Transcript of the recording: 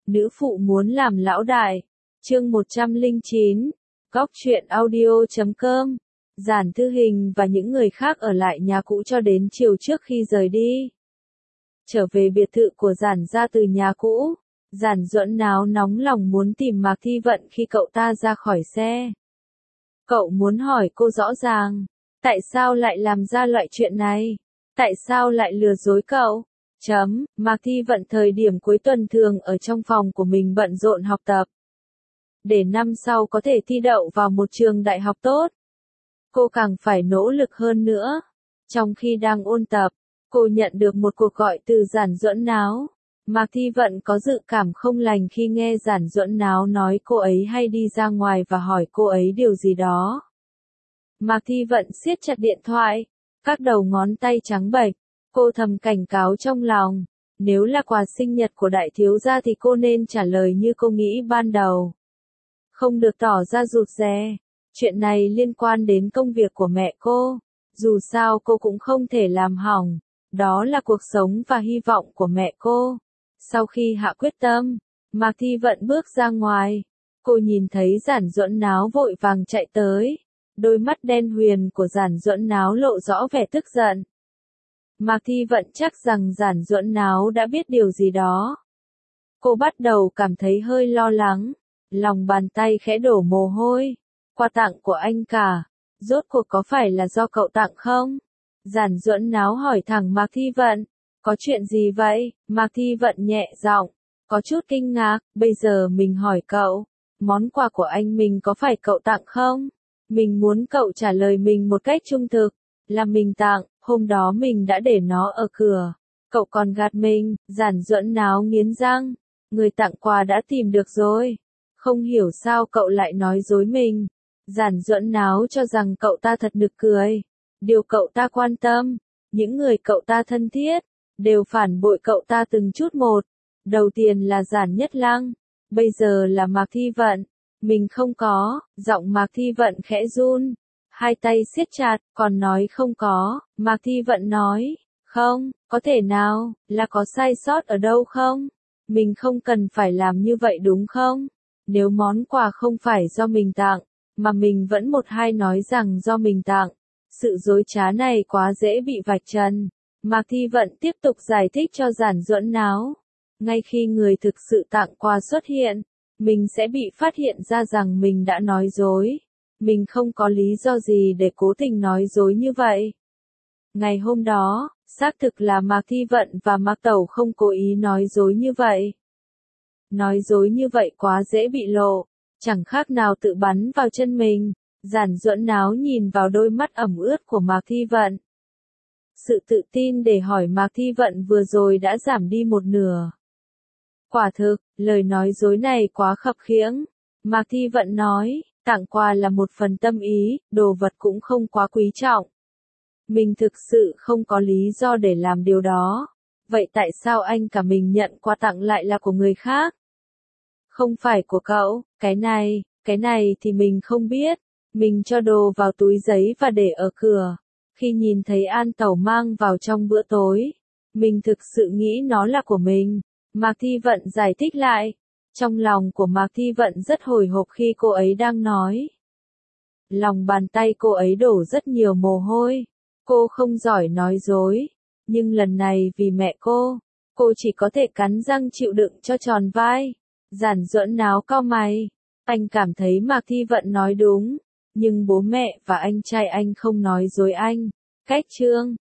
Nữ phụ muốn làm lão đại. Chương 109. Góc truyện audio.com. Giản Thư Hình và những người khác ở lại nhà cũ cho đến chiều trước khi rời đi. Trở về biệt thự của Giản gia từ nhà cũ, Giản Duẫn náo nóng lòng muốn tìm Mạc Thi Vận khi cậu ta ra khỏi xe. Cậu muốn hỏi cô rõ ràng, tại sao lại làm ra loại chuyện này? Tại sao lại lừa dối cậu? Mạc Thi Vận thời điểm cuối tuần thường ở trong phòng của mình bận rộn học tập. Để năm sau có thể thi đậu vào một trường đại học tốt. Cô càng phải nỗ lực hơn nữa. Trong khi đang ôn tập, cô nhận được một cuộc gọi từ Giản Duẫn Náo. Mạc Thi Vận có dự cảm không lành khi nghe Giản Duẫn Náo nói cô ấy hay đi ra ngoài và hỏi cô ấy điều gì đó. Mạc Thi Vận siết chặt điện thoại, các đầu ngón tay trắng bệch. Cô thầm cảnh cáo trong lòng, nếu là quà sinh nhật của đại thiếu gia thì cô nên trả lời như cô nghĩ ban đầu. Không được tỏ ra rụt rè. Chuyện này liên quan đến công việc của mẹ cô. Dù sao cô cũng không thể làm hỏng. Đó là cuộc sống và hy vọng của mẹ cô. Sau khi hạ quyết tâm, Mạc Thi Vận bước ra ngoài. Cô nhìn thấy Giản Duẫn Náo vội vàng chạy tới. Đôi mắt đen huyền của Giản Duẫn Náo lộ rõ vẻ tức giận. Mạc Thi Vận chắc rằng Giản Duẫn Náo đã biết điều gì đó. Cô bắt đầu cảm thấy hơi lo lắng. Lòng bàn tay khẽ đổ mồ hôi. Quà tặng của anh cả. Rốt cuộc có phải là do cậu tặng không? Giản Duẫn Náo hỏi thẳng Mạc Thi Vận. Có chuyện gì vậy? Mạc Thi Vận nhẹ giọng, có chút kinh ngạc. Bây giờ mình hỏi cậu, món quà của anh mình có phải cậu tặng không? Mình muốn cậu trả lời mình một cách trung thực. Là mình tặng, hôm đó mình đã để nó ở cửa. Cậu còn gạt mình. Giản Duẫn Náo nghiến răng. Người tặng quà đã tìm được rồi. Không hiểu sao cậu lại nói dối mình. Giản Duẫn Náo cho rằng cậu ta thật nực cười. Điều cậu ta quan tâm, những người cậu ta thân thiết, đều phản bội cậu ta từng chút một. Đầu tiên là Giản Nhất Lăng, bây giờ là Mạc Thi Vận. Mình không có. Giọng Mạc Thi Vận khẽ run, hai tay siết chặt. Còn nói không có. Mạc Thi Vận nói, không, có thể nào, là có sai sót ở đâu không? Mình không cần phải làm như vậy đúng không? Nếu món quà không phải do mình tặng, mà mình vẫn một hai nói rằng do mình tặng, sự dối trá này quá dễ bị vạch trần. Mạc Thi Vận tiếp tục giải thích cho Giản Duẫn Náo. Ngay khi người thực sự tặng quà xuất hiện, mình sẽ bị phát hiện ra rằng mình đã nói dối. Mình không có lý do gì để cố tình nói dối như vậy. Ngày hôm đó, xác thực là Mạc Thi Vận và Mạc Tẩu không cố ý nói dối như vậy. Nói dối như vậy quá dễ bị lộ, chẳng khác nào tự bắn vào chân mình. Giản Duẫn Náo nhìn vào đôi mắt ẩm ướt của Mạc Thi Vận. Sự tự tin để hỏi Mạc Thi Vận vừa rồi đã giảm đi một nửa. Quả thực, lời nói dối này quá khập khiễng. Mạc Thi Vận nói, tặng quà là một phần tâm ý, đồ vật cũng không quá quý trọng. Mình thực sự không có lý do để làm điều đó. Vậy tại sao anh cả mình nhận quà tặng lại là của người khác? Không phải của cậu. Cái này thì mình không biết. Mình cho đồ vào túi giấy và để ở cửa. Khi nhìn thấy An Tẩu mang vào trong bữa tối, mình thực sự nghĩ nó là của mình. Mạc Thi Vận giải thích lại. Trong lòng của Mạc Thi Vận rất hồi hộp khi cô ấy đang nói. Lòng bàn tay cô ấy đổ rất nhiều mồ hôi. Cô không giỏi nói dối. Nhưng lần này vì mẹ cô chỉ có thể cắn răng chịu đựng cho tròn vai. Giản Duẫn Náo cau mày. Anh cảm thấy Mạc Thi Vận nói đúng. Nhưng bố mẹ và anh trai anh không nói dối anh. Cách chương